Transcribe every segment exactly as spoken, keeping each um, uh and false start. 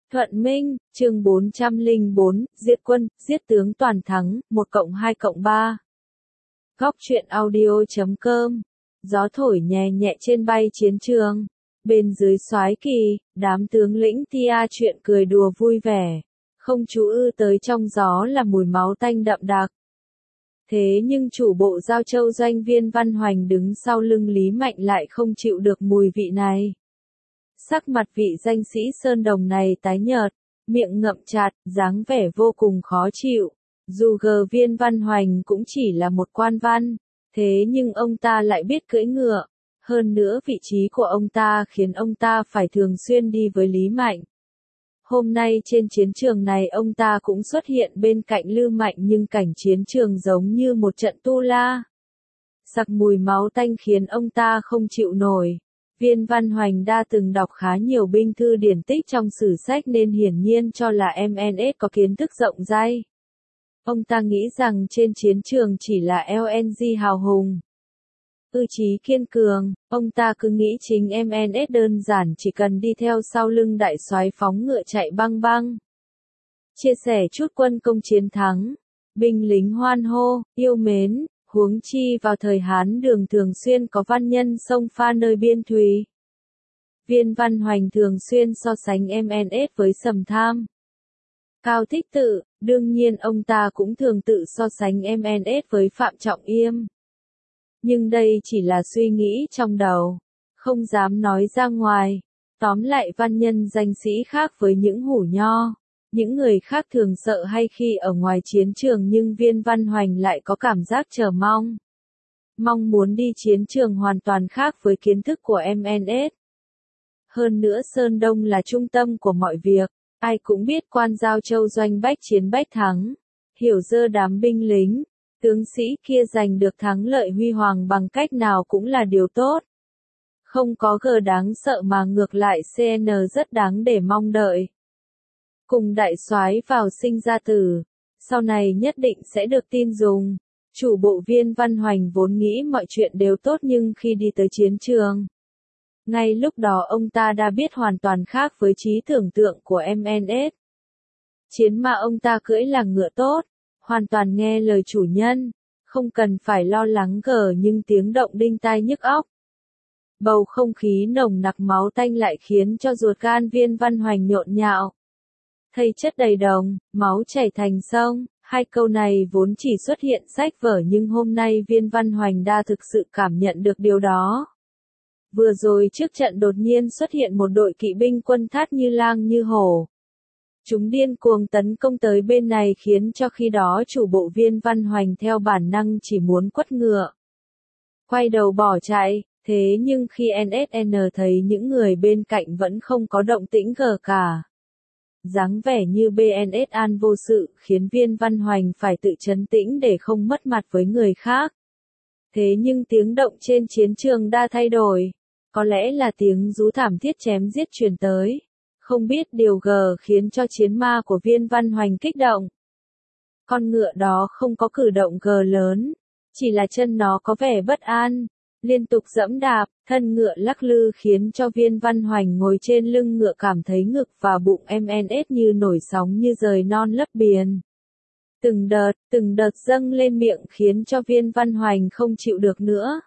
Thuận Minh, chương bốn trăm lẻ bốn, giết quân, giết tướng toàn thắng, một cộng hai cộng ba. Góc truyện audio chấm com. Gió thổi nhẹ nhẹ trên bay chiến trường. Bên dưới soái kỳ, đám tướng lĩnh tia chuyện cười đùa vui vẻ. Không chú ư tới trong gió là mùi máu tanh đậm đặc. Thế nhưng chủ bộ Giao Châu doanh Viên Văn Hoành đứng sau lưng Lý Mạnh lại không chịu được mùi vị này. Sắc mặt vị danh sĩ Sơn Đồng này tái nhợt, miệng ngậm chặt, dáng vẻ vô cùng khó chịu. Dù gờ Viên Văn Hoành cũng chỉ là một quan văn, thế nhưng ông ta lại biết cưỡi ngựa. Hơn nữa vị trí của ông ta khiến ông ta phải thường xuyên đi với Lý Mạnh. Hôm nay trên chiến trường này ông ta cũng xuất hiện bên cạnh Lưu Mạnh nhưng cảnh chiến trường giống như một trận tu la. Sặc mùi máu tanh khiến ông ta không chịu nổi. Viên Văn Hoành đã từng đọc khá nhiều binh thư điển tích trong sử sách nên hiển nhiên cho là em en ét có kiến thức rộng rãi. Ông ta nghĩ rằng trên chiến trường chỉ là lờ en giê hào hùng. Ư chí kiên cường, ông ta cứ nghĩ chính em en ét đơn giản chỉ cần đi theo sau lưng đại soái phóng ngựa chạy băng băng. Chia sẻ chút quân công chiến thắng, binh lính hoan hô, yêu mến, huống chi vào thời Hán Đường thường xuyên có văn nhân xông pha nơi biên thùy. Viên Văn Hoành thường xuyên so sánh em en ét với Sầm Tham. Cao Thích Tự, đương nhiên ông ta cũng thường tự so sánh em en ét với Phạm Trọng Yêm. Nhưng đây chỉ là suy nghĩ trong đầu, không dám nói ra ngoài. Tóm lại văn nhân danh sĩ khác với những hủ nho. Những người khác thường sợ hay khi ở ngoài chiến trường nhưng Viên Văn Hoành lại có cảm giác chờ mong. Mong muốn đi chiến trường hoàn toàn khác với kiến thức của em en ét. Hơn nữa Sơn Đông là trung tâm của mọi việc, ai cũng biết quan Giao Châu doanh bách chiến bách thắng. Hiểu dơ đám binh lính, tướng sĩ kia giành được thắng lợi huy hoàng bằng cách nào cũng là điều tốt. Không có gờ đáng sợ mà ngược lại xê en rất đáng để mong đợi. Cùng đại soái vào sinh ra tử, sau này nhất định sẽ được tin dùng. Chủ bộ Viên Văn Hoành vốn nghĩ mọi chuyện đều tốt nhưng khi đi tới chiến trường, ngay lúc đó ông ta đã biết hoàn toàn khác với trí tưởng tượng của em en ét. Chiến mà ông ta cưỡi là ngựa tốt, hoàn toàn nghe lời chủ nhân, không cần phải lo lắng gờ nhưng tiếng động đinh tai nhức óc. Bầu không khí nồng nặc máu tanh lại khiến cho ruột gan Viên Văn Hoành nhộn nhạo. Thây chất đầy đồng, máu chảy thành sông, hai câu này vốn chỉ xuất hiện sách vở nhưng hôm nay Viên Văn Hoành đã thực sự cảm nhận được điều đó. Vừa rồi trước trận đột nhiên xuất hiện một đội kỵ binh quân thát như lang như hổ. Chúng điên cuồng tấn công tới bên này khiến cho khi đó chủ bộ Viên Văn Hoành theo bản năng chỉ muốn quất ngựa, quay đầu bỏ chạy, thế nhưng khi en ét en thấy những người bên cạnh vẫn không có động tĩnh gờ cả. Dáng vẻ như bê en ét an vô sự khiến Viên Văn Hoành phải tự trấn tĩnh để không mất mặt với người khác. Thế nhưng tiếng động trên chiến trường đã thay đổi. Có lẽ là tiếng rú thảm thiết chém giết truyền tới. Không biết điều gờ khiến cho chiến ma của Viên Văn Hoành kích động. Con ngựa đó không có cử động gờ lớn, chỉ là chân nó có vẻ bất an, liên tục giẫm đạp, thân ngựa lắc lư khiến cho Viên Văn Hoành ngồi trên lưng ngựa cảm thấy ngực và bụng em en ét như nổi sóng như rời non lấp biển. Từng đợt, từng đợt dâng lên miệng khiến cho Viên Văn Hoành không chịu được nữa.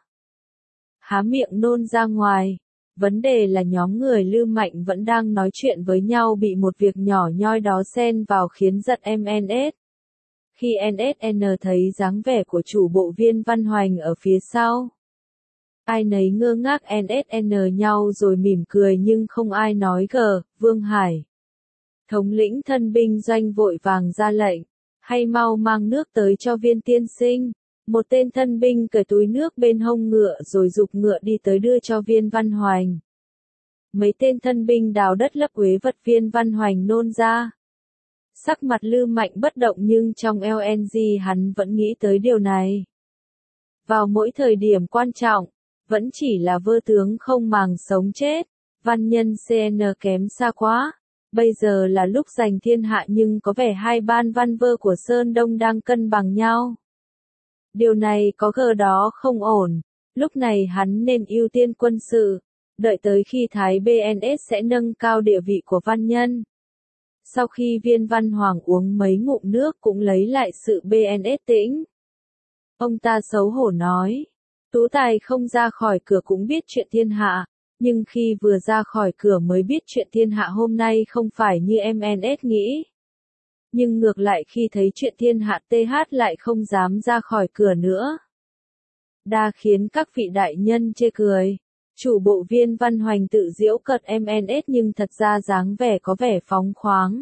Há miệng nôn ra ngoài. Vấn đề là nhóm người Lưu Mạnh vẫn đang nói chuyện với nhau bị một việc nhỏ nhoi đó xen vào khiến giận em en ét. Khi en ét en thấy dáng vẻ của chủ bộ Viên Văn Hoành ở phía sau, ai nấy ngơ ngác en ét en nhau rồi mỉm cười nhưng không ai nói gờ. Vương Hải, thống lĩnh thân binh doanh vội vàng ra lệnh, hay mau mang nước tới cho Viên tiên sinh. Một tên thân binh cởi túi nước bên hông ngựa rồi giục ngựa đi tới đưa cho Viên Văn Hoành. Mấy tên thân binh đào đất lấp uế vật Viên Văn Hoành nôn ra. Sắc mặt Lưu Mạnh bất động nhưng trong lờ en giê hắn vẫn nghĩ tới điều này. Vào mỗi thời điểm quan trọng, vẫn chỉ là vơ tướng không màng sống chết, văn nhân xê en kém xa quá. Bây giờ là lúc giành thiên hạ nhưng có vẻ hai ban văn vơ của Sơn Đông đang cân bằng nhau. Điều này có gờ đó không ổn, lúc này hắn nên ưu tiên quân sự, đợi tới khi Thái bê en ét sẽ nâng cao địa vị của văn nhân. Sau khi Viên Văn Hoàng uống mấy ngụm nước cũng lấy lại sự bê en ét tĩnh. Ông ta xấu hổ nói, Tú Tài không ra khỏi cửa cũng biết chuyện thiên hạ, nhưng khi vừa ra khỏi cửa mới biết chuyện thiên hạ hôm nay không phải như em en ét nghĩ. Nhưng ngược lại khi thấy chuyện thiên hạ tê hát lại không dám ra khỏi cửa nữa. Đa khiến các vị đại nhân chê cười. Chủ bộ Viên Văn Hoành tự giễu cợt em en ét nhưng thật ra dáng vẻ có vẻ phóng khoáng.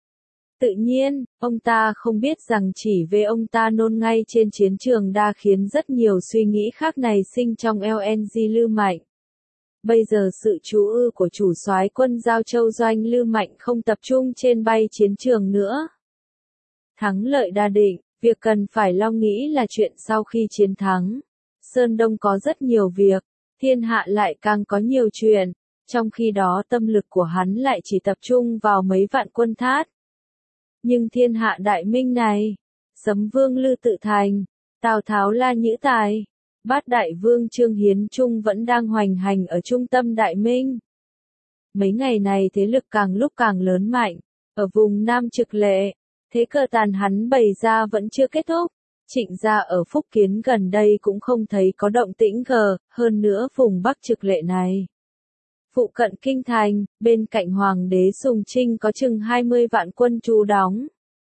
Tự nhiên, ông ta không biết rằng chỉ về ông ta nôn ngay trên chiến trường đã khiến rất nhiều suy nghĩ khác này sinh trong lờ en giê Lưu Mạnh. Bây giờ sự chú ư của chủ soái quân Giao Châu Doanh Lưu Mạnh không tập trung trên bay chiến trường nữa. Thắng lợi đã định, việc cần phải lo nghĩ là chuyện sau khi chiến thắng. Sơn Đông có rất nhiều việc, thiên hạ lại càng có nhiều chuyện, trong khi đó tâm lực của hắn lại chỉ tập trung vào mấy vạn quân Thát. Nhưng thiên hạ đại minh này, Sấm Vương Lư Tự Thành, Tào Tháo La Nhữ Tài, Bát Đại Vương Trương Hiến Trung vẫn đang hoành hành ở trung tâm đại minh. Mấy ngày này thế lực càng lúc càng lớn mạnh, ở vùng Nam Trực Lệ, thế cờ tàn hắn bày ra vẫn chưa kết thúc. Trịnh gia ở Phúc Kiến gần đây cũng không thấy có động tĩnh gờ, hơn nữa vùng Bắc Trực Lệ này. Phụ cận kinh thành, bên cạnh Hoàng đế Sùng Trinh có chừng hai mươi vạn quân trú đóng.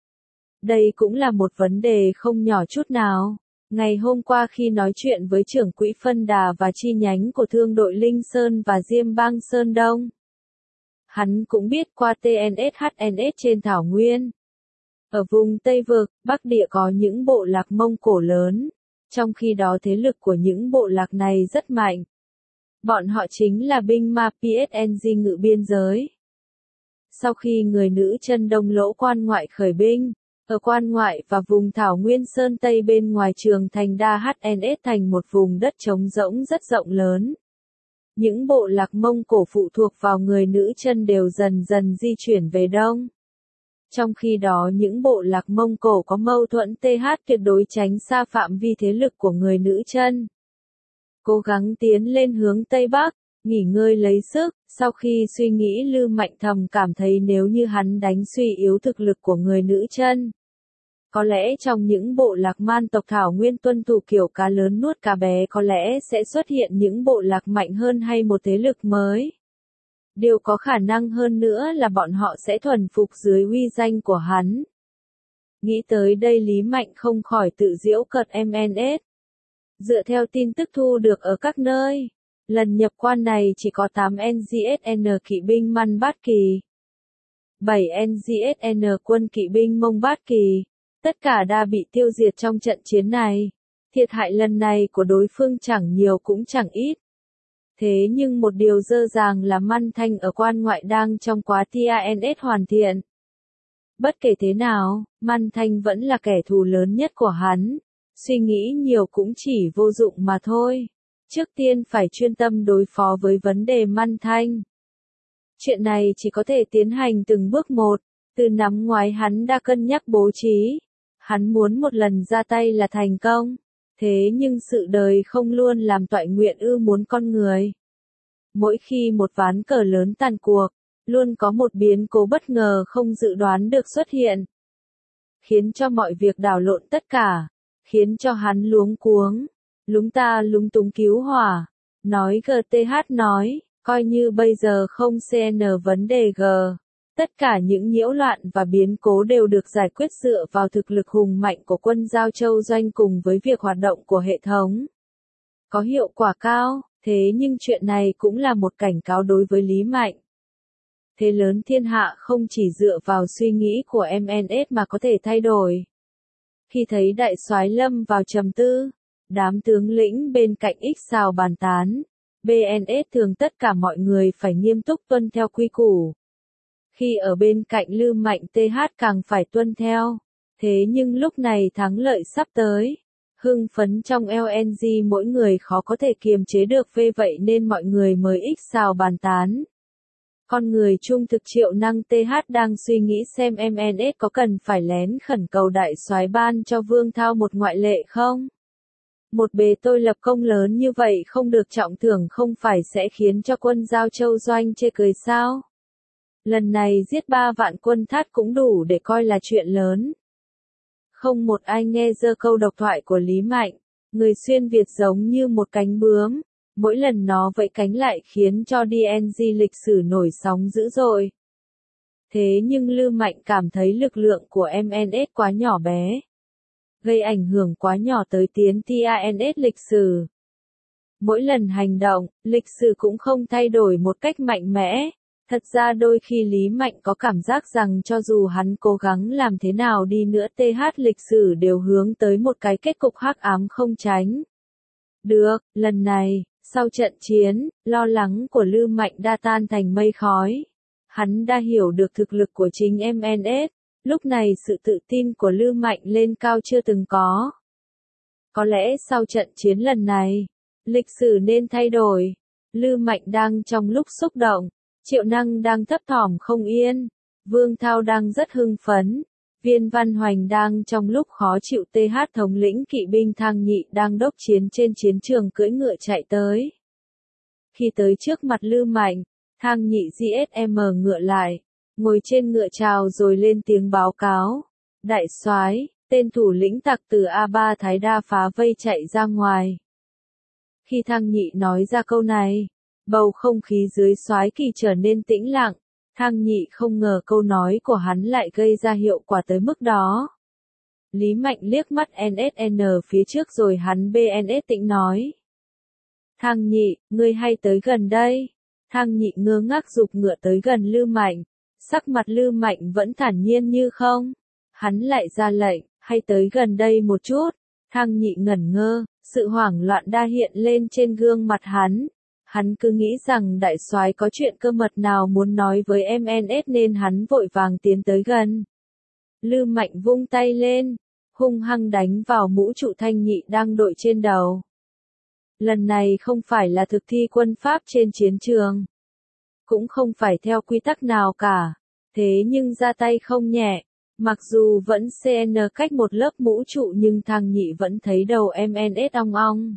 Đây cũng là một vấn đề không nhỏ chút nào. Ngày hôm qua khi nói chuyện với trưởng quỹ phân đà và chi nhánh của thương đội Linh Sơn và Diêm Bang Sơn Đông, hắn cũng biết qua tê en ét hát en ét trên Thảo Nguyên. Ở vùng Tây Vực, Bắc Địa có những bộ lạc Mông Cổ lớn, trong khi đó thế lực của những bộ lạc này rất mạnh. Bọn họ chính là binh ma pê ét en giê ngự biên giới. Sau khi người nữ chân Đông Lỗ quan ngoại khởi binh, ở quan ngoại và vùng Thảo Nguyên Sơn Tây bên ngoài trường thành đa hát en ét thành một vùng đất trống rỗng rất rộng lớn. Những bộ lạc Mông Cổ phụ thuộc vào người nữ chân đều dần dần di chuyển về đông. Trong khi đó những bộ lạc Mông Cổ có mâu thuẫn tê hát tuyệt đối tránh xa phạm vi thế lực của người nữ chân. Cố gắng tiến lên hướng Tây Bắc, nghỉ ngơi lấy sức, sau khi suy nghĩ Lưu Mạnh thầm cảm thấy nếu như hắn đánh suy yếu thực lực của người nữ chân. Có lẽ trong những bộ lạc man tộc Thảo Nguyên tuân thủ kiểu cá lớn nuốt cá bé có lẽ sẽ xuất hiện những bộ lạc mạnh hơn hay một thế lực mới. Điều có khả năng hơn nữa là bọn họ sẽ thuần phục dưới uy danh của hắn. Nghĩ tới đây Lý Mạnh không khỏi tự giễu cợt em en ét. Dựa theo tin tức thu được ở các nơi, lần nhập quan này chỉ có tám en giê ét en kỵ binh Man Bát Kỳ, bảy en giê ét en quân kỵ binh Mông Bát Kỳ, tất cả đã bị tiêu diệt trong trận chiến này. Thiệt hại lần này của đối phương chẳng nhiều cũng chẳng ít. Thế nhưng một điều dơ dàng là Man Thanh ở quan ngoại đang trong quá trình tê en ét hoàn thiện. Bất kể thế nào, Man Thanh vẫn là kẻ thù lớn nhất của hắn. Suy nghĩ nhiều cũng chỉ vô dụng mà thôi. Trước tiên phải chuyên tâm đối phó với vấn đề Man Thanh. Chuyện này chỉ có thể tiến hành từng bước một. Từ năm ngoái hắn đã cân nhắc bố trí. Hắn muốn một lần ra tay là thành công. Thế nhưng sự đời không luôn làm toại nguyện ư muốn con người. Mỗi khi một ván cờ lớn tàn cuộc, luôn có một biến cố bất ngờ không dự đoán được xuất hiện. Khiến cho mọi việc đảo lộn tất cả. Khiến cho hắn luống cuống. Lúng ta lúng túng cứu hỏa. Nói giê tê hát nói, coi như bây giờ không xê en vấn đề G. Tất cả những nhiễu loạn và biến cố đều được giải quyết dựa vào thực lực hùng mạnh của quân Giao Châu Doanh cùng với việc hoạt động của hệ thống. Có hiệu quả cao, thế nhưng chuyện này cũng là một cảnh cáo đối với Lý Mạnh. Thế lớn thiên hạ không chỉ dựa vào suy nghĩ của em en ét mà có thể thay đổi. Khi thấy đại soái lâm vào trầm tư, đám tướng lĩnh bên cạnh ích xào bàn tán, bê en ét thường tất cả mọi người phải nghiêm túc tuân theo quy củ. Khi ở bên cạnh Lưu Mạnh tê hát càng phải tuân theo. Thế nhưng lúc này thắng lợi sắp tới. Hưng phấn trong lờ en giê mỗi người khó có thể kiềm chế được về vậy nên mọi người mới ích xào bàn tán. Con người trung thực Triệu Năng tê hát đang suy nghĩ xem em en ét có cần phải lén khẩn cầu đại soái ban cho Vương Thao một ngoại lệ không? Một bề tôi lập công lớn như vậy không được trọng thưởng không phải sẽ khiến cho quân Giao Châu Doanh chê cười sao? Lần này giết ba vạn quân Thát cũng đủ để coi là chuyện lớn. Không một ai nghe dơ câu độc thoại của Lý Mạnh, người xuyên Việt giống như một cánh bướm, mỗi lần nó vẫy cánh lại khiến cho đê en giê lịch sử nổi sóng dữ dội. Thế nhưng Lư Mạnh cảm thấy lực lượng của em en ét quá nhỏ bé, gây ảnh hưởng quá nhỏ tới tiến tans lịch sử. Mỗi lần hành động, lịch sử cũng không thay đổi một cách mạnh mẽ. Thật ra đôi khi Lý Mạnh có cảm giác rằng cho dù hắn cố gắng làm thế nào đi nữa th lịch sử đều hướng tới một cái kết cục hắc ám không tránh được. Lần này, sau trận chiến, lo lắng của Lư Mạnh đã tan thành mây khói. Hắn đã hiểu được thực lực của chính em en ét, lúc này sự tự tin của Lư Mạnh lên cao chưa từng có. Có lẽ sau trận chiến lần này, lịch sử nên thay đổi. Lư Mạnh đang trong lúc xúc động, Triệu Năng đang thấp thỏm không yên, Vương Thao đang rất hưng phấn, Viên Văn Hoành đang trong lúc khó chịu th thống lĩnh kỵ binh Thang Nhị đang đốc chiến trên chiến trường cưỡi ngựa chạy tới. Khi tới trước mặt Lư Mạnh, Thang Nhị giê ét em ngựa lại, ngồi trên ngựa chào rồi lên tiếng báo cáo. Đại soái, tên thủ lĩnh tặc từ A ba Thái Đa phá vây chạy ra ngoài. Khi Thang Nhị nói ra câu này, bầu không khí dưới soái kỳ trở nên tĩnh lặng. Thang Nhị không ngờ câu nói của hắn lại gây ra hiệu quả tới mức đó. Lý Mạnh liếc mắt en ét en phía trước rồi hắn bê en ét tĩnh nói. Thang Nhị, ngươi hay tới gần đây. Thang Nhị ngơ ngác giục ngựa tới gần Lư Mạnh. Sắc mặt Lư Mạnh vẫn thản nhiên như không. Hắn lại ra lệnh, hay tới gần đây một chút. Thang Nhị ngẩn ngơ, sự hoảng loạn đa hiện lên trên gương mặt hắn. Hắn cứ nghĩ rằng đại soái có chuyện cơ mật nào muốn nói với em en ét nên hắn vội vàng tiến tới gần. Lư Mạnh vung tay lên, hung hăng đánh vào mũ trụ Thanh Nhị đang đội trên đầu. Lần này không phải là thực thi quân pháp trên chiến trường, cũng không phải theo quy tắc nào cả, thế nhưng ra tay không nhẹ. Mặc dù vẫn xê en cách một lớp mũ trụ nhưng Thang Nhị vẫn thấy đầu em en ét ong ong.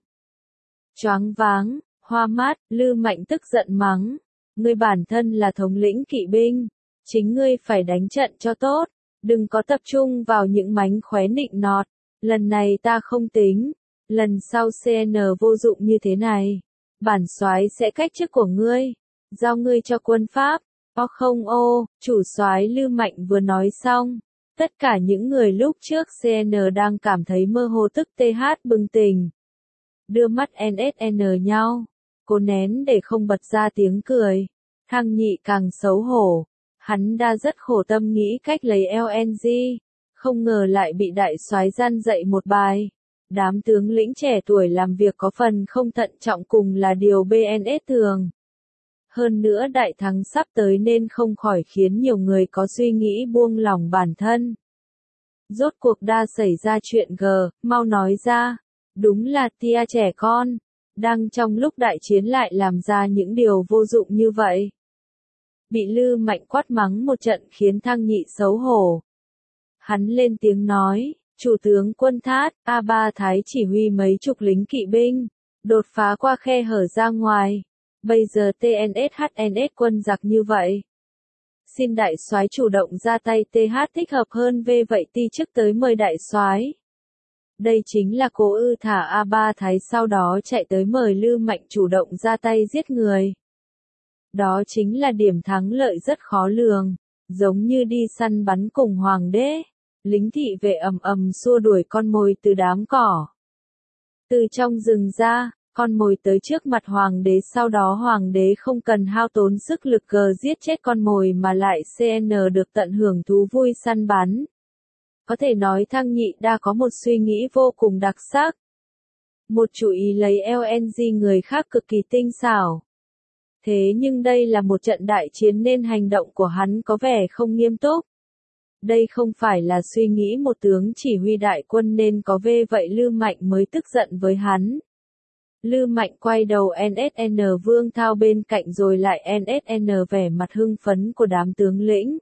Choáng váng, hoa mát, Lư Mạnh tức giận mắng. Ngươi bản thân là thống lĩnh kỵ binh, chính ngươi phải đánh trận cho tốt, đừng có tập trung vào những mánh khóe nịnh nọt. Lần này ta không tính, lần sau xê en vô dụng như thế này, bản soái sẽ cách chức của ngươi, giao ngươi cho quân Pháp. O không ô, chủ soái Lư Mạnh vừa nói xong, tất cả những người lúc trước xê en đang cảm thấy mơ hồ tức th bừng tỉnh. Đưa mắt en ét en nhau, cố nén để không bật ra tiếng cười. Thang Nhị càng xấu hổ, hắn đã rất khổ tâm nghĩ cách lấy lờ en giê, không ngờ lại bị đại soái gian dạy một bài. Đám tướng lĩnh trẻ tuổi làm việc có phần không thận trọng cùng là điều bê en ét thường. Hơn nữa đại thắng sắp tới nên không khỏi khiến nhiều người có suy nghĩ buông lỏng bản thân. Rốt cuộc đã xảy ra chuyện g, mau nói ra. Đúng là tia trẻ con, đang trong lúc đại chiến lại làm ra những điều vô dụng như vậy. Bị Lư Mạnh quát mắng một trận khiến Thang Nhị xấu hổ. Hắn lên tiếng nói, chủ tướng quân Thát, A ba Thái chỉ huy mấy chục lính kỵ binh, đột phá qua khe hở ra ngoài. Bây giờ tê en ét hát en ét quân giặc như vậy. Xin đại soái chủ động ra tay th thích hợp hơn về vậy ti chức tới mời đại soái. Đây chính là cố ư thả A ba Thái sau đó chạy tới mời Lư Mạnh chủ động ra tay giết người. Đó chính là điểm thắng lợi rất khó lường, giống như đi săn bắn cùng hoàng đế. Lính thị vệ ầm ầm xua đuổi con mồi từ đám cỏ. Từ trong rừng ra, con mồi tới trước mặt hoàng đế, sau đó hoàng đế không cần hao tốn sức lực gờ giết chết con mồi mà lại xê en được tận hưởng thú vui săn bắn. Có thể nói Thang Nhị đã có một suy nghĩ vô cùng đặc sắc. Một chủ ý lấy lờ en giê người khác cực kỳ tinh xảo. Thế nhưng đây là một trận đại chiến nên hành động của hắn có vẻ không nghiêm túc. Đây không phải là suy nghĩ một tướng chỉ huy đại quân nên có về vậy Lư Mạnh mới tức giận với hắn. Lư Mạnh quay đầu en ét en Vương Thao bên cạnh rồi lại en ét en vẻ mặt hưng phấn của đám tướng lĩnh.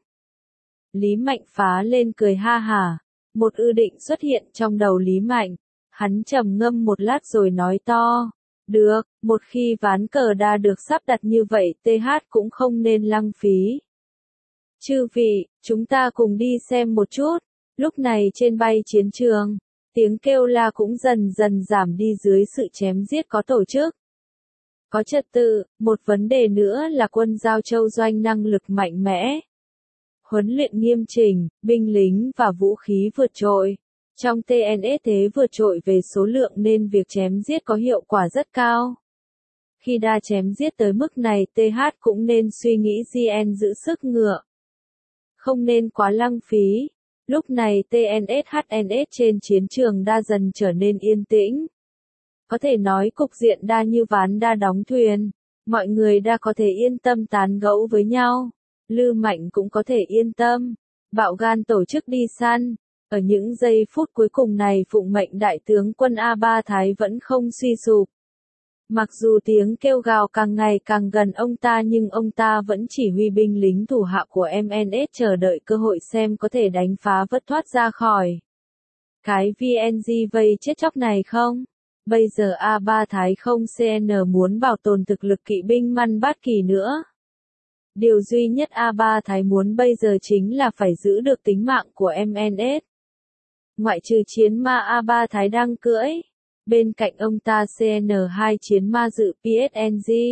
Lý Mạnh phá lên cười ha hả, một ư định xuất hiện trong đầu Lý Mạnh, hắn trầm ngâm một lát rồi nói to, được, một khi ván cờ đã được sắp đặt như vậy th cũng không nên lăng phí. Chư vị, chúng ta cùng đi xem một chút. Lúc này trên bay chiến trường, tiếng kêu la cũng dần dần giảm đi dưới sự chém giết có tổ chức. Có trật tự, một vấn đề nữa là quân Giao Châu Doanh năng lực mạnh mẽ. Huấn luyện nghiêm chỉnh, binh lính và vũ khí vượt trội. Trong tê en ét thế vượt trội về số lượng nên việc chém giết có hiệu quả rất cao. Khi đa chém giết tới mức này tê hát cũng nên suy nghĩ giê en giữ sức ngựa. Không nên quá lăng phí. Lúc này tê en ét hát en ét trên chiến trường đa dần trở nên yên tĩnh. Có thể nói cục diện đa như ván đa đóng thuyền. Mọi người đa có thể yên tâm tán gẫu với nhau. Lư Mạnh cũng có thể yên tâm. Bạo gan tổ chức đi săn. Ở những giây phút cuối cùng này phụng mệnh đại tướng quân A Ba Thái vẫn không suy sụp. Mặc dù tiếng kêu gào càng ngày càng gần ông ta nhưng ông ta vẫn chỉ huy binh lính thủ hạ của em en ét chờ đợi cơ hội xem có thể đánh phá vớt thoát ra khỏi cái vê en giê vây chết chóc này không. Bây giờ A Ba Thái không xê en muốn bảo tồn thực lực kỵ binh Man Bát Kỳ nữa. Điều duy nhất A Ba Thái muốn bây giờ chính là phải giữ được tính mạng của em en ét. Ngoại trừ chiến ma A Ba Thái đang cưỡi. Bên cạnh ông ta xê en hai chiến ma dự pê ét en giê.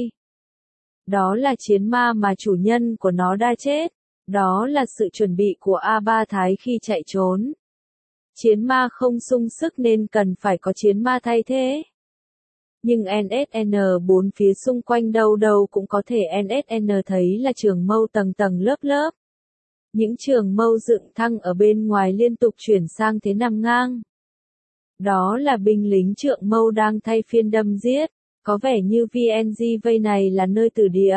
Đó là chiến ma mà chủ nhân của nó đã chết. Đó là sự chuẩn bị của A Ba Thái khi chạy trốn. Chiến ma không sung sức nên cần phải có chiến ma thay thế. Nhưng en ét en bốn phía xung quanh đâu đâu cũng có thể en ét en thấy là trường mâu tầng tầng lớp lớp. Những trường mâu dựng thăng ở bên ngoài liên tục chuyển sang thế nằm ngang. Đó là binh lính trượng mâu đang thay phiên đâm giết, có vẻ như vê en giê vây này là nơi tử địa.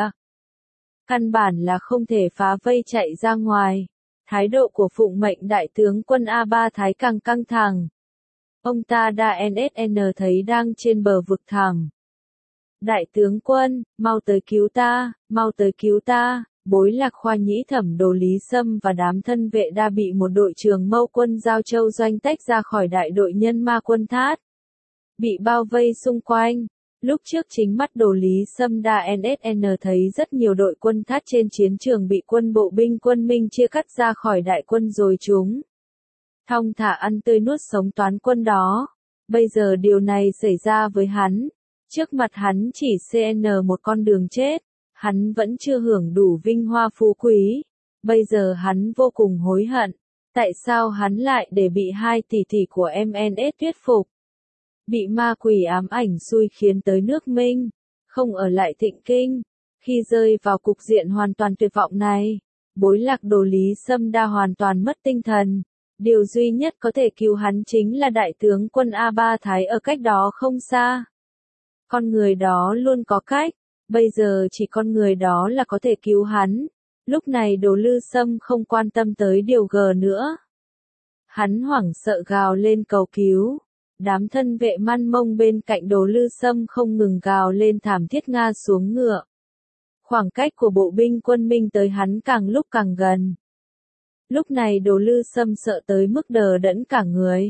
Căn bản là không thể phá vây chạy ra ngoài. Thái độ của phụng mệnh đại tướng quân A Ba Thái càng căng thẳng. Ông ta đã en ét en thấy đang trên bờ vực thẳm. Đại tướng quân, mau tới cứu ta, mau tới cứu ta. Bối Lạc Khoa Nhĩ Thẩm Đồ Lý Sâm và đám thân vệ đã bị một đội trường mâu quân Giao Châu Doanh tách ra khỏi đại đội nhân ma quân Thát. Bị bao vây xung quanh. Lúc trước chính mắt Đồ Lý Sâm đã en ét en thấy rất nhiều đội quân Thát trên chiến trường bị quân bộ binh quân Minh chia cắt ra khỏi đại quân rồi chúng thong thả ăn tươi nuốt sống toán quân đó. Bây giờ điều này xảy ra với hắn. Trước mặt hắn chỉ xê en một con đường chết. Hắn vẫn chưa hưởng đủ vinh hoa phú quý. Bây giờ hắn vô cùng hối hận. Tại sao hắn lại để bị hai tỷ tỷ của em en ét thuyết phục? Bị ma quỷ ám ảnh xui khiến tới nước Minh. Không ở lại Thịnh Kinh. Khi rơi vào cục diện hoàn toàn tuyệt vọng này. Bối Lạc Đồ Lý Sâm đã hoàn toàn mất tinh thần. Điều duy nhất có thể cứu hắn chính là đại tướng quân A Ba Thái ở cách đó không xa. Con người đó luôn có cách. Bây giờ chỉ con người đó là có thể cứu hắn. Lúc này Đồ Lư Sâm không quan tâm tới điều gờ nữa. Hắn hoảng sợ gào lên cầu cứu. Đám thân vệ Man Mông bên cạnh Đồ Lư Sâm không ngừng gào lên thảm thiết ngã xuống ngựa. Khoảng cách của bộ binh quân Minh tới hắn càng lúc càng gần. Lúc này Đồ Lư Sâm sợ tới mức đờ đẫn cả người.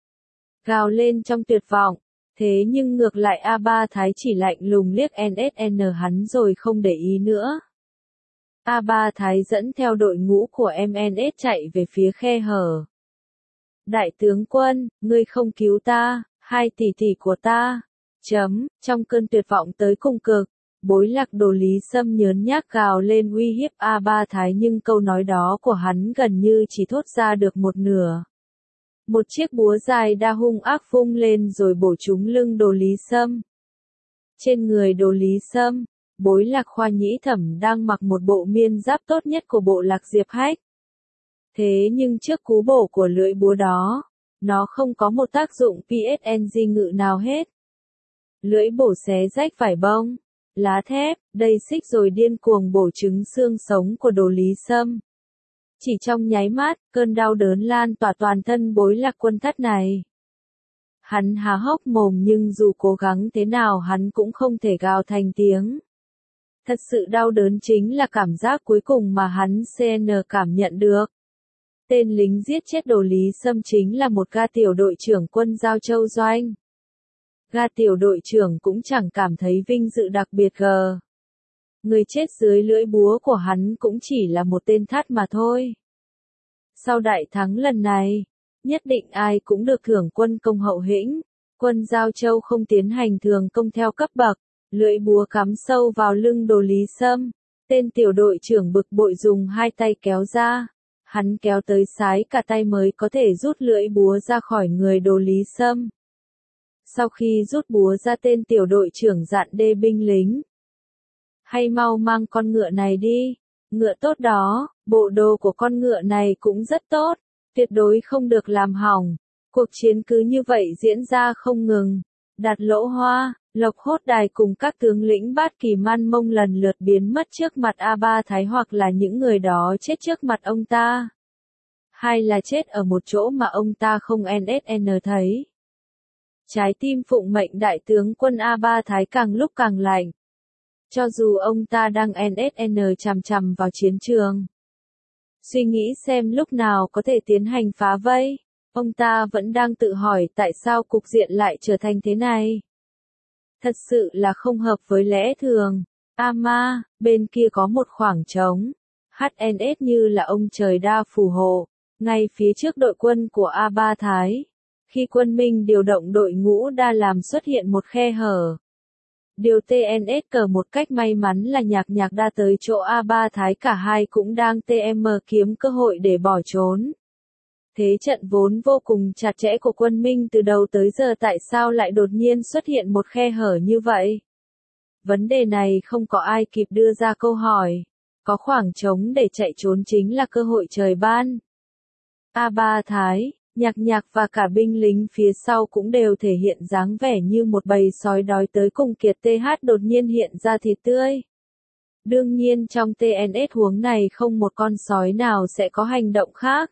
Gào lên trong tuyệt vọng. Thế nhưng ngược lại A Ba Thái chỉ lạnh lùng liếc en ét en hắn rồi không để ý nữa. A Ba Thái dẫn theo đội ngũ của em en ét chạy về phía khe hở. Đại tướng quân, ngươi không cứu ta, hai tỷ tỷ của ta. Chấm, trong cơn tuyệt vọng tới cùng cực, Bối Lạc Đồ Lý Sâm nhớn nhác gào lên uy hiếp A Ba Thái nhưng câu nói đó của hắn gần như chỉ thốt ra được một nửa. Một chiếc búa dài đa hung ác vung lên rồi bổ trúng lưng Đồ Lý Sâm. Trên người Đồ Lý Sâm, Bối Lạc Khoa Nhĩ Thẩm đang mặc một bộ miên giáp tốt nhất của bộ Lạc Diệp Hách. Thế nhưng trước cú bổ của lưỡi búa đó, nó không có một tác dụng pê ét en giê ngự nào hết. Lưỡi bổ xé rách vải bông, lá thép, đầy xích rồi điên cuồng bổ trứng xương sống của Đồ Lý Sâm. Chỉ trong nháy mắt, cơn đau đớn lan tỏa toàn thân Bối Lạc quân Thát này. Hắn há hốc mồm nhưng dù cố gắng thế nào hắn cũng không thể gào thành tiếng. Thật sự đau đớn chính là cảm giác cuối cùng mà hắn xê en cảm nhận được. Tên lính giết chết Đồ Lý Sâm chính là một ga tiểu đội trưởng quân Giao Châu Doanh. Ga tiểu đội trưởng cũng chẳng cảm thấy vinh dự đặc biệt gờ. Người chết dưới lưỡi búa của hắn cũng chỉ là một tên thát mà thôi. Sau đại thắng lần này, nhất định ai cũng được thưởng quân công hậu hĩnh. Quân Giao Châu không tiến hành thường công theo cấp bậc, lưỡi búa cắm sâu vào lưng Đồ Lý Sâm. Tên tiểu đội trưởng bực bội dùng hai tay kéo ra. Hắn kéo tới sái cả tay mới có thể rút lưỡi búa ra khỏi người Đồ Lý Sâm. Sau khi rút búa ra, tên tiểu đội trưởng dặn đê binh lính: hay mau mang con ngựa này đi, ngựa tốt đó, bộ đồ của con ngựa này cũng rất tốt, tuyệt đối không được làm hỏng. Cuộc chiến cứ như vậy diễn ra không ngừng. Đạt Lỗ Hoa, Lộc Hốt Đài cùng các tướng lĩnh Bát Kỳ Man Mông lần lượt biến mất trước mặt A Ba Thái, hoặc là những người đó chết trước mặt ông ta, hay là chết ở một chỗ mà ông ta không en ét en thấy. Trái tim phụng mệnh đại tướng quân A Ba Thái càng lúc càng lạnh. Cho dù ông ta đang en ét en chằm chằm vào chiến trường, suy nghĩ xem lúc nào có thể tiến hành phá vây, ông ta vẫn đang tự hỏi tại sao cục diện lại trở thành thế này. Thật sự là không hợp với lẽ thường. Ama, bên kia có một khoảng trống. hát en ét như là ông trời đa phù hộ, ngay phía trước đội quân của A Ba Thái. Khi quân Minh điều động đội ngũ đa làm xuất hiện một khe hở. Điều tê en ét cờ một cách may mắn là Nhạc Nhạc đa tới chỗ A Ba Thái, cả hai cũng đang tê em kiếm cơ hội để bỏ trốn. Thế trận vốn vô cùng chặt chẽ của quân Minh từ đầu tới giờ tại sao lại đột nhiên xuất hiện một khe hở như vậy? Vấn đề này không có ai kịp đưa ra câu hỏi. Có khoảng trống để chạy trốn chính là cơ hội trời ban. A Ba Thái, Nhạc Nhạc và cả binh lính phía sau cũng đều thể hiện dáng vẻ như một bầy sói đói tới cùng kiệt. tê hát đột nhiên hiện ra thịt tươi. Đương nhiên trong tê en ét huống này không một con sói nào sẽ có hành động khác.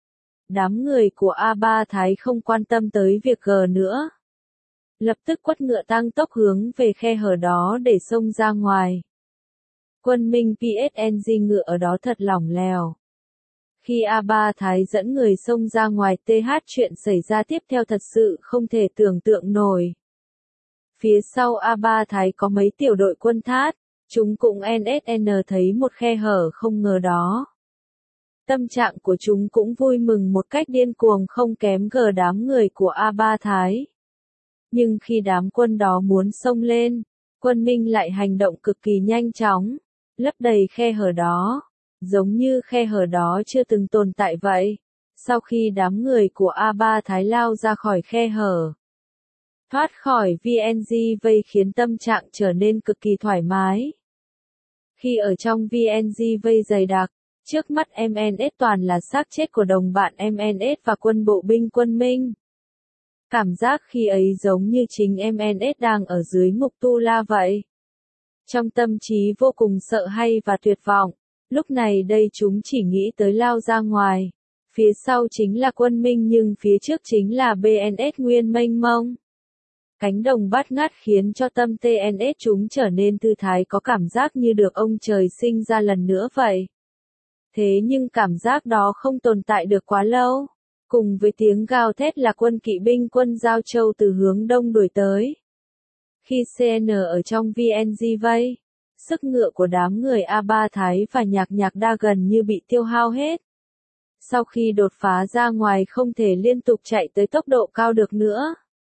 Đám người của A Ba Thái không quan tâm tới việc G nữa. Lập tức quất ngựa tăng tốc hướng về khe hở đó để xông ra ngoài. Quân Minh pê ét en giê ngựa ở đó thật lỏng lẻo. Khi A Ba Thái dẫn người xông ra ngoài, tê hát chuyện xảy ra tiếp theo thật sự không thể tưởng tượng nổi. Phía sau A Ba Thái có mấy tiểu đội quân Thát, chúng cũng en ét en thấy một khe hở không ngờ đó. Tâm trạng của chúng cũng vui mừng một cách điên cuồng không kém gờ đám người của A Ba Thái. Nhưng khi đám quân đó muốn xông lên, quân Minh lại hành động cực kỳ nhanh chóng, lấp đầy khe hở đó, giống như khe hở đó chưa từng tồn tại vậy. Sau khi đám người của A Ba Thái lao ra khỏi khe hở, thoát khỏi vê en giê vây khiến tâm trạng trở nên cực kỳ thoải mái. Khi ở trong vê en giê vây dày đặc, trước mắt em en ét toàn là xác chết của đồng bạn em en ét và quân bộ binh quân Minh. Cảm giác khi ấy giống như chính em en ét đang ở dưới ngục tu la vậy. Trong tâm trí vô cùng sợ hãi và tuyệt vọng, lúc này đây chúng chỉ nghĩ tới lao ra ngoài. Phía sau chính là quân Minh nhưng phía trước chính là bê en ét nguyên mênh mông. Cánh đồng bát ngát khiến cho tâm tê en ét chúng trở nên thư thái, có cảm giác như được ông trời sinh ra lần nữa vậy. Thế nhưng cảm giác đó không tồn tại được quá lâu. Cùng với tiếng gào thét là quân kỵ binh quân Giao Châu từ hướng đông đuổi tới. Khi xê en ở trong vê en giê vây, sức ngựa của đám người A Ba Thái và Nhạc Nhạc đa gần như bị tiêu hao hết. Sau khi đột phá ra ngoài không thể liên tục chạy tới tốc độ cao được nữa.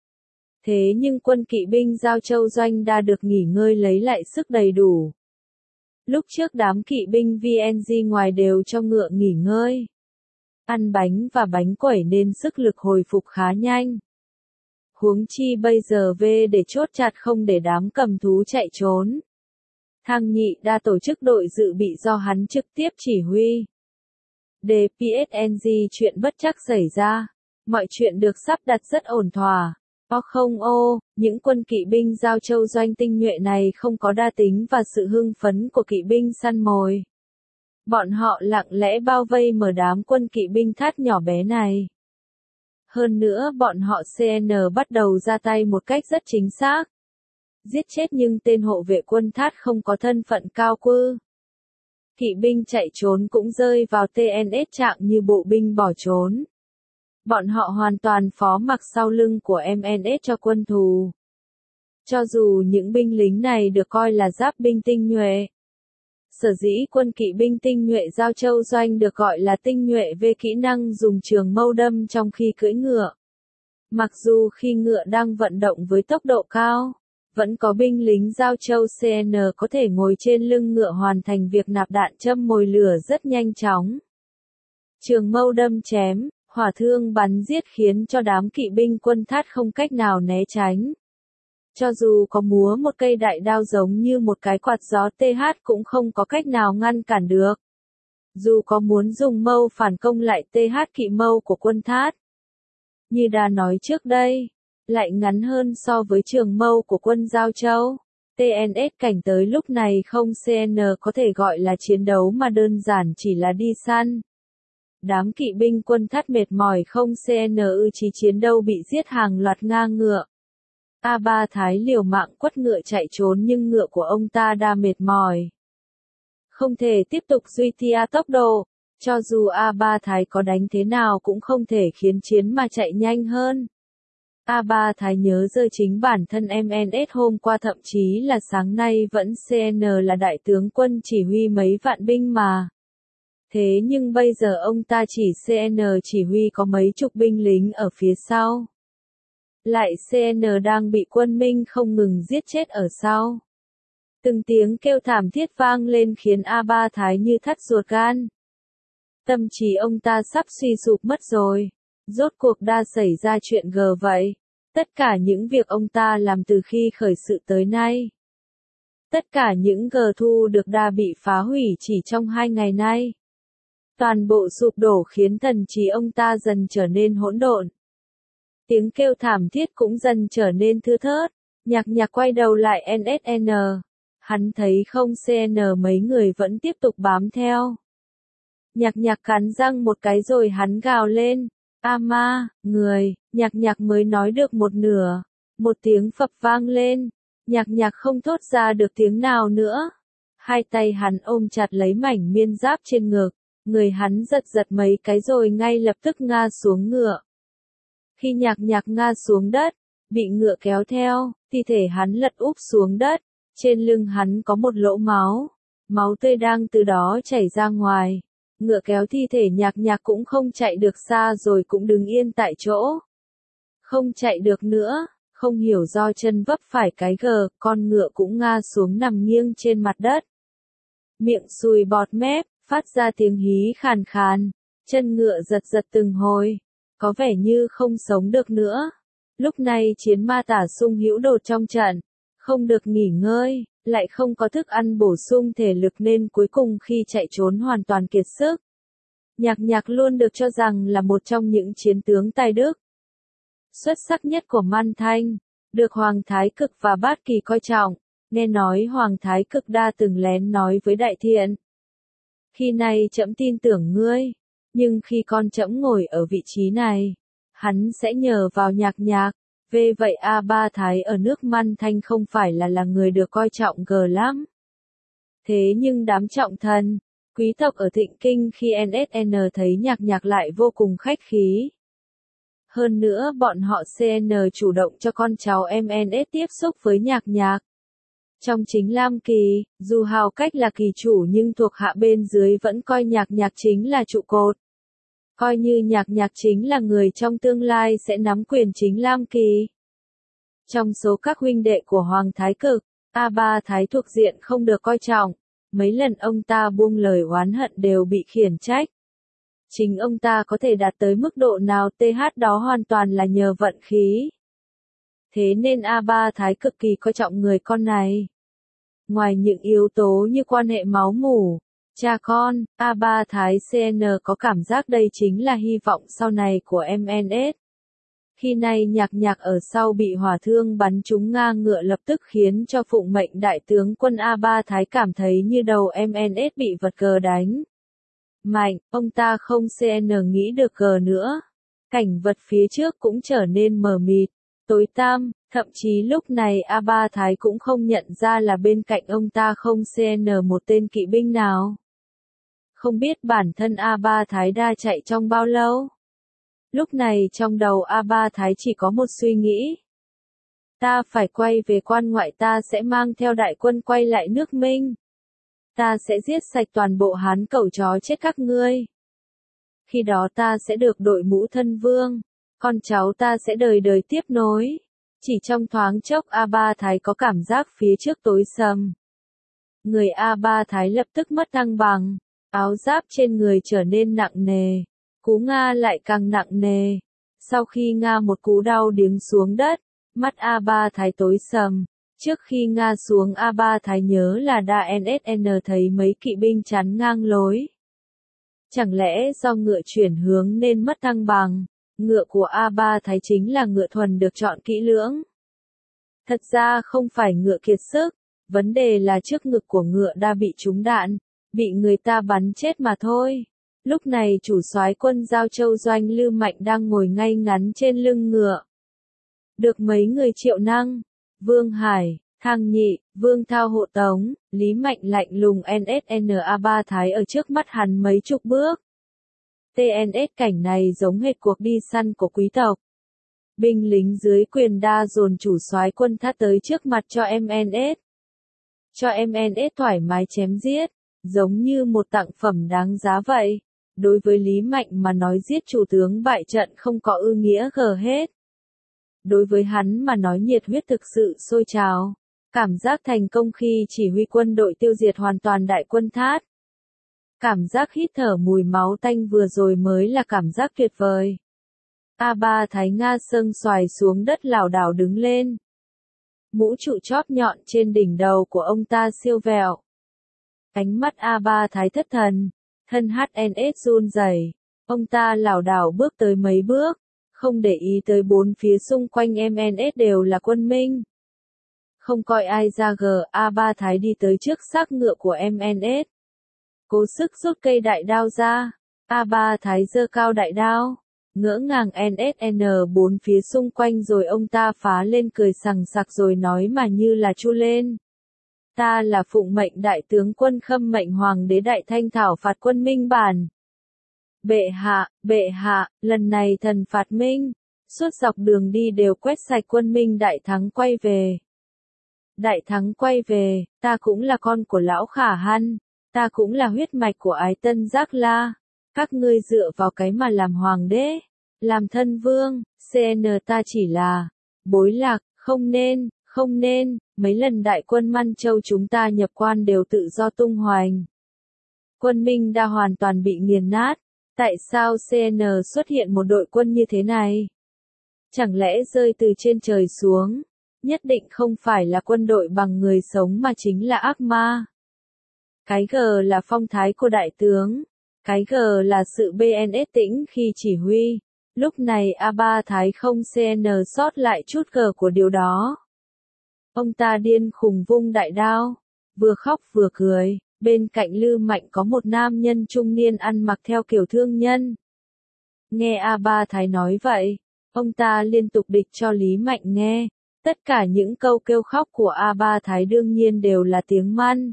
Thế nhưng quân kỵ binh Giao Châu doanh đa được nghỉ ngơi lấy lại sức đầy đủ. Lúc trước đám kỵ binh vê en giê ngoài đều cho ngựa nghỉ ngơi, ăn bánh và bánh quẩy nên sức lực hồi phục khá nhanh. Huống chi bây giờ về để chốt chặt không để đám cầm thú chạy trốn. Thang Nhị đa tổ chức đội dự bị do hắn trực tiếp chỉ huy. đê pê ét en giê chuyện bất trắc xảy ra, mọi chuyện được sắp đặt rất ổn thỏa. O không ô, những quân kỵ binh Giao Châu doanh tinh nhuệ này không có đa tính và sự hưng phấn của kỵ binh săn mồi. Bọn họ lặng lẽ bao vây mở đám quân kỵ binh Thát nhỏ bé này. Hơn nữa bọn họ xê en bắt đầu ra tay một cách rất chính xác. Giết chết nhưng tên hộ vệ quân Thát không có thân phận cao cư. Kỵ binh chạy trốn cũng rơi vào tê en ét trạng như bộ binh bỏ trốn. Bọn họ hoàn toàn phó mặc sau lưng của em en ét cho quân thù. Cho dù những binh lính này được coi là giáp binh tinh nhuệ, Sở dĩ quân kỵ binh tinh nhuệ Giao Châu Doanh được gọi là tinh nhuệ về kỹ năng dùng trường mâu đâm trong khi cưỡi ngựa. Mặc dù khi ngựa đang vận động với tốc độ cao, vẫn có binh lính Giao Châu xê en có thể ngồi trên lưng ngựa hoàn thành việc nạp đạn châm mồi lửa rất nhanh chóng. Trường mâu đâm chém, hỏa thương bắn giết khiến cho đám kỵ binh quân Thát không cách nào né tránh. Cho dù có múa một cây đại đao giống như một cái quạt gió tê hát cũng không có cách nào ngăn cản được. Dù có muốn dùng mâu phản công lại tê hát kỵ mâu của quân Thát, như đã nói trước đây, lại ngắn hơn so với trường mâu của quân Giao Châu. tê en ét cảnh tới lúc này không xê en có thể gọi là chiến đấu mà đơn giản chỉ là đi săn. Đám kỵ binh quân Thát mệt mỏi không xê en ư chí chiến đâu bị giết hàng loạt ngang ngựa. A Ba Thái liều mạng quất ngựa chạy trốn nhưng ngựa của ông ta đã mệt mỏi. Không thể tiếp tục duy trì tốc độ, cho dù A Ba Thái có đánh thế nào cũng không thể khiến chiến mà chạy nhanh hơn. A Ba Thái nhớ giờ chính bản thân em en ét hôm qua thậm chí là sáng nay vẫn xê en là đại tướng quân chỉ huy mấy vạn binh mà. Thế nhưng bây giờ ông ta chỉ xê en chỉ huy có mấy chục binh lính ở phía sau. Lại xê en đang bị quân Minh không ngừng giết chết ở sau. Từng tiếng kêu thảm thiết vang lên khiến A Ba Thái như thắt ruột gan. Tâm trí ông ta sắp suy sụp mất rồi. Rốt cuộc đã xảy ra chuyện gờ vậy. Tất cả những việc ông ta làm từ khi khởi sự tới nay. Tất cả những gờ thu được đã bị phá hủy chỉ trong hai ngày nay. Toàn bộ sụp đổ khiến thần trí ông ta dần trở nên hỗn độn. Tiếng kêu thảm thiết cũng dần trở nên thưa thớt. Nhạc Nhạc quay đầu lại en ét en. Hắn thấy không xê en mấy người vẫn tiếp tục bám theo. Nhạc Nhạc cắn răng một cái rồi hắn gào lên. A ma, người, Nhạc Nhạc mới nói được một nửa. Một tiếng phập vang lên. Nhạc Nhạc không thốt ra được tiếng nào nữa. Hai tay hắn ôm chặt lấy mảnh miên giáp trên ngực. Người hắn giật giật mấy cái rồi ngay lập tức ngã xuống ngựa. Khi Nhạc Nhạc ngã xuống đất, bị ngựa kéo theo, thi thể hắn lật úp xuống đất. Trên lưng hắn có một lỗ máu. Máu tươi đang từ đó chảy ra ngoài. Ngựa kéo thi thể Nhạc Nhạc cũng không chạy được xa rồi cũng đứng yên tại chỗ. Không chạy được nữa, không hiểu do chân vấp phải cái gờ, con ngựa cũng ngã xuống nằm nghiêng trên mặt đất. Miệng sùi bọt mép, phát ra tiếng hí khàn khàn. Chân ngựa giật giật từng hồi. Có vẻ như không sống được nữa. Lúc này chiến ma Tả Sung hữu đột trong trận. Không được nghỉ ngơi, lại không có thức ăn bổ sung thể lực nên cuối cùng khi chạy trốn hoàn toàn kiệt sức. Nhạc Nhạc luôn được cho rằng là một trong những chiến tướng tài đức xuất sắc nhất của Man Thanh, được Hoàng Thái Cực và Bát Kỳ coi trọng. Nghe nói Hoàng Thái Cực đã từng lén nói với Đại Thiện. Khi này trẫm tin tưởng ngươi, nhưng khi con trẫm ngồi ở vị trí này, hắn sẽ nhờ vào Nhạc Nhạc. Về vậy A Ba Thái ở nước Man Thanh không phải là là người được coi trọng gờ lắm. Thế nhưng đám trọng thần, quý tộc ở Thịnh Kinh khi en ét en thấy Nhạc Nhạc lại vô cùng khách khí. Hơn nữa bọn họ xê en chủ động cho con cháu em en ét tiếp xúc với Nhạc Nhạc. Trong chính Lam Kỳ, dù hào cách là kỳ chủ nhưng thuộc hạ bên dưới vẫn coi Nhạc Nhạc chính là trụ cột. Coi như Nhạc Nhạc chính là người trong tương lai sẽ nắm quyền chính Lam Kỳ. Trong số các huynh đệ của Hoàng Thái Cực, A Ba Thái thuộc diện không được coi trọng. Mấy lần ông ta buông lời oán hận đều bị khiển trách. Chính ông ta có thể đạt tới mức độ nào th đó hoàn toàn là nhờ vận khí. Thế nên A Ba Thái cực kỳ coi trọng người con này. Ngoài những yếu tố như quan hệ máu mủ, cha con, A Ba Thái xê en có cảm giác đây chính là hy vọng sau này của em en ét. Khi này Nhạc Nhạc ở sau bị hỏa thương bắn trúng ngang ngựa lập tức khiến cho phụng mệnh đại tướng quân A Ba Thái cảm thấy như đầu em en ét bị vật cờ đánh. Mạnh, ông ta không xê en nghĩ được cờ nữa. Cảnh vật phía trước cũng trở nên mờ mịt, tối tăm, thậm chí lúc này A Ba Thái cũng không nhận ra là bên cạnh ông ta không xê en một tên kỵ binh nào. Không biết bản thân A Ba Thái đã chạy trong bao lâu? Lúc này trong đầu A Ba Thái chỉ có một suy nghĩ. Ta phải quay về quan ngoại, ta sẽ mang theo đại quân quay lại nước Minh. Ta sẽ giết sạch toàn bộ Hán cẩu chó chết các ngươi. Khi đó ta sẽ được đội mũ thân vương, con cháu ta sẽ đời đời tiếp nối. Chỉ trong thoáng chốc A Ba Thái có cảm giác phía trước tối sầm. Người A Ba Thái lập tức mất thăng bằng, áo giáp trên người trở nên nặng nề, cú Nga lại càng nặng nề. Sau khi Nga một cú đau điếng xuống đất, mắt A Ba Thái tối sầm. Trước khi Nga xuống A Ba Thái nhớ là đã en ét en thấy mấy kỵ binh chắn ngang lối. Chẳng lẽ do ngựa chuyển hướng nên mất thăng bằng? Ngựa của A Ba Thái chính là ngựa thuần được chọn kỹ lưỡng. Thật ra không phải ngựa kiệt sức, vấn đề là trước ngực của ngựa đã bị trúng đạn, bị người ta bắn chết mà thôi. Lúc này chủ soái quân Giao Châu Doanh Lưu Mạnh đang ngồi ngay ngắn trên lưng ngựa. Được mấy người Triệu Năng, Vương Hải, Thang Nhị, Vương Thao hộ tống, Lý Mạnh lạnh lùng en ét en A Ba Thái ở trước mắt hắn mấy chục bước. tê en ét cảnh này giống hệt cuộc đi săn của quý tộc. Binh lính dưới quyền đa dồn chủ soái quân thắt tới trước mặt cho em en ét. Cho em en ét thoải mái chém giết, giống như một tặng phẩm đáng giá vậy. Đối với Lý Mạnh mà nói giết chủ tướng bại trận không có ư nghĩa gờ hết. Đối với hắn mà nói nhiệt huyết thực sự sôi trào. Cảm giác thành công khi chỉ huy quân đội tiêu diệt hoàn toàn đại quân Thát. Cảm giác hít thở mùi máu tanh vừa rồi mới là cảm giác tuyệt vời. A Ba Thái Nga sâng xoài xuống đất lảo đảo đứng lên. Mũ trụ chóp nhọn trên đỉnh đầu của ông ta siêu vẹo. Ánh mắt A Ba Thái thất thần, thân hát en ét run rẩy. Ông ta lảo đảo bước tới mấy bước, không để ý tới bốn phía xung quanh em en ét đều là quân Minh. Không coi ai ra gờ, A Ba Thái đi tới trước xác ngựa của em en ét. Cố sức rút cây đại đao ra, A Ba Thái giơ cao đại đao, ngỡ ngàng en ét en bốn phía xung quanh rồi ông ta phá lên cười sằng sặc rồi nói mà như là chu lên. Ta là phụng mệnh đại tướng quân khâm mệnh hoàng đế đại thanh thảo phạt quân Minh bản. Bệ hạ, bệ hạ, lần này thần phạt Minh, suốt dọc đường đi đều quét sạch quân Minh đại thắng quay về. Đại thắng quay về, ta cũng là con của lão Khả Hăn, ta cũng là huyết mạch của Ái Tân Giác La. Các ngươi dựa vào cái mà làm hoàng đế, làm thân vương, xê en ta chỉ là bối lạc, không nên, không nên, mấy lần đại quân Man Châu chúng ta nhập quan đều tự do tung hoành. Quân Minh đã hoàn toàn bị nghiền nát, tại sao xê en xuất hiện một đội quân như thế này? Chẳng lẽ rơi từ trên trời xuống? Nhất định không phải là quân đội bằng người sống mà chính là ác ma. Cái G là phong thái của đại tướng. Cái G là sự bê en ét tĩnh khi chỉ huy. Lúc này A Ba Thái không xê en sót lại chút G của điều đó. Ông ta điên khùng vung đại đao, vừa khóc vừa cười. Bên cạnh Lư Mạnh có một nam nhân trung niên ăn mặc theo kiểu thương nhân. Nghe A Ba Thái nói vậy, ông ta liên tục địch cho Lý Mạnh nghe. Tất cả những câu kêu khóc của A Ba Thái đương nhiên đều là tiếng Man.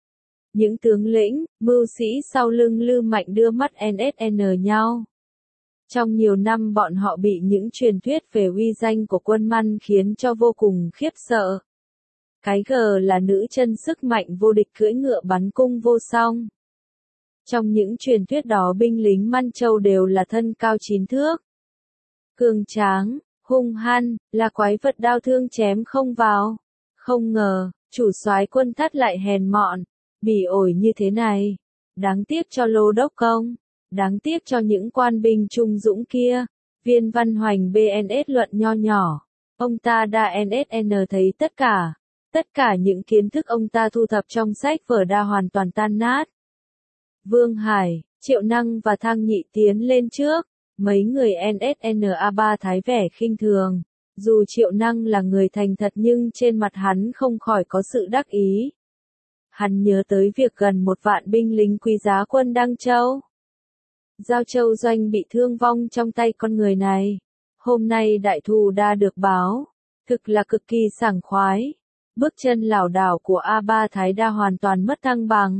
Những tướng lĩnh, mưu sĩ sau lưng Lư Mạnh đưa mắt en ét en nhau. Trong nhiều năm bọn họ bị những truyền thuyết về uy danh của quân Man khiến cho vô cùng khiếp sợ. Cái G là nữ chân sức mạnh vô địch cưỡi ngựa bắn cung vô song. Trong những truyền thuyết đó binh lính Man Châu đều là thân cao chín thước. Cường tráng, hung hăng, là quái vật đao thương chém không vào. Không ngờ, chủ soái quân Thát lại hèn mọn, bỉ ổi như thế này. Đáng tiếc cho Lô Đốc Công, đáng tiếc cho những quan binh trung dũng kia. Viên Văn Hoành bê en ét luận nho nhỏ. Ông ta đã en ét en thấy tất cả. Tất cả những kiến thức ông ta thu thập trong sách vở đã hoàn toàn tan nát. Vương Hải, Triệu Năng và Thang Nhị tiến lên trước. Mấy người en ét en A Ba Thái vẻ khinh thường. Dù Triệu Năng là người thành thật nhưng trên mặt hắn không khỏi có sự đắc ý. Hắn nhớ tới việc gần một vạn binh lính quý giá quân Đăng Châu. Giao Châu Doanh bị thương vong trong tay con người này. Hôm nay đại thù đã được báo. Thực là cực kỳ sảng khoái. Bước chân lảo đảo của A Ba Thái đã hoàn toàn mất thăng bằng.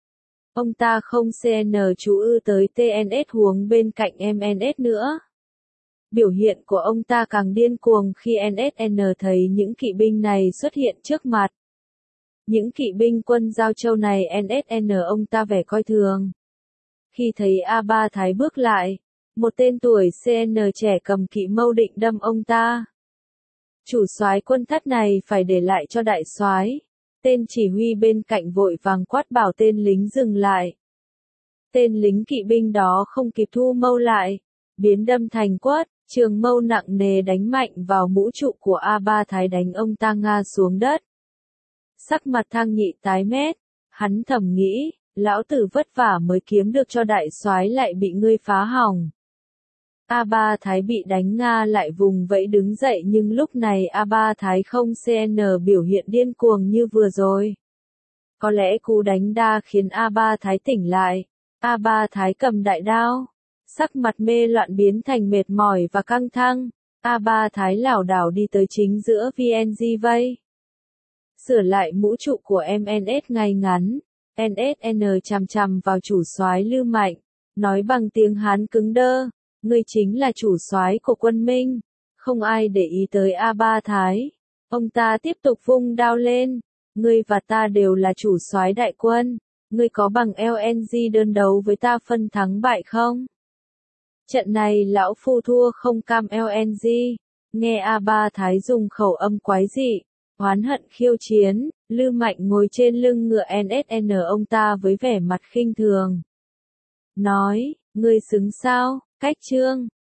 Ông ta không xê en chú ư tới tê en ét huống bên cạnh em en ét nữa. Biểu hiện của ông ta càng điên cuồng khi en ét en thấy những kỵ binh này xuất hiện trước mặt. Những kỵ binh quân Giao Châu này en ét en ông ta vẻ coi thường. Khi thấy A Ba Thái bước lại, một tên tuổi xê en trẻ cầm kỵ mâu định đâm ông ta. Chủ soái quân thất này phải để lại cho đại soái. Tên chỉ huy bên cạnh vội vàng quát bảo tên lính dừng lại. Tên lính kỵ binh đó không kịp thu mâu lại, biến đâm thành quất, trường mâu nặng nề đánh mạnh vào mũ trụ của A Ba Thái đánh ông ta ngã xuống đất. Sắc mặt Thang Nhị tái mét, hắn thầm nghĩ, lão tử vất vả mới kiếm được cho đại soái lại bị ngươi phá hỏng. A Ba Thái bị đánh ngã lại vùng vẫy đứng dậy nhưng lúc này A Ba Thái không xê en biểu hiện điên cuồng như vừa rồi. Có lẽ cú đánh đa khiến A Ba Thái tỉnh lại. A Ba Thái cầm đại đao, sắc mặt mê loạn biến thành mệt mỏi và căng thẳng. A Ba Thái lảo đảo đi tới chính giữa vê en giê vây. Sửa lại mũ trụ của em en ét ngay ngắn. en ét en chằm chằm vào chủ soái Lưu Mạnh, nói bằng tiếng Hán cứng đơ, ngươi chính là chủ soái của quân Minh. Không ai để ý tới A Ba Thái. Ông ta tiếp tục vung đao lên, ngươi và ta đều là chủ soái đại quân, ngươi có bằng lờ en giê đơn đấu với ta phân thắng bại không? Trận này lão phu thua không cam lờ en giê. Nghe A Ba Thái dùng khẩu âm quái dị, oán hận khiêu chiến, Lưu Mạnh ngồi trên lưng ngựa en ét en ông ta với vẻ mặt khinh thường. Nói, ngươi xứng sao, cách trương,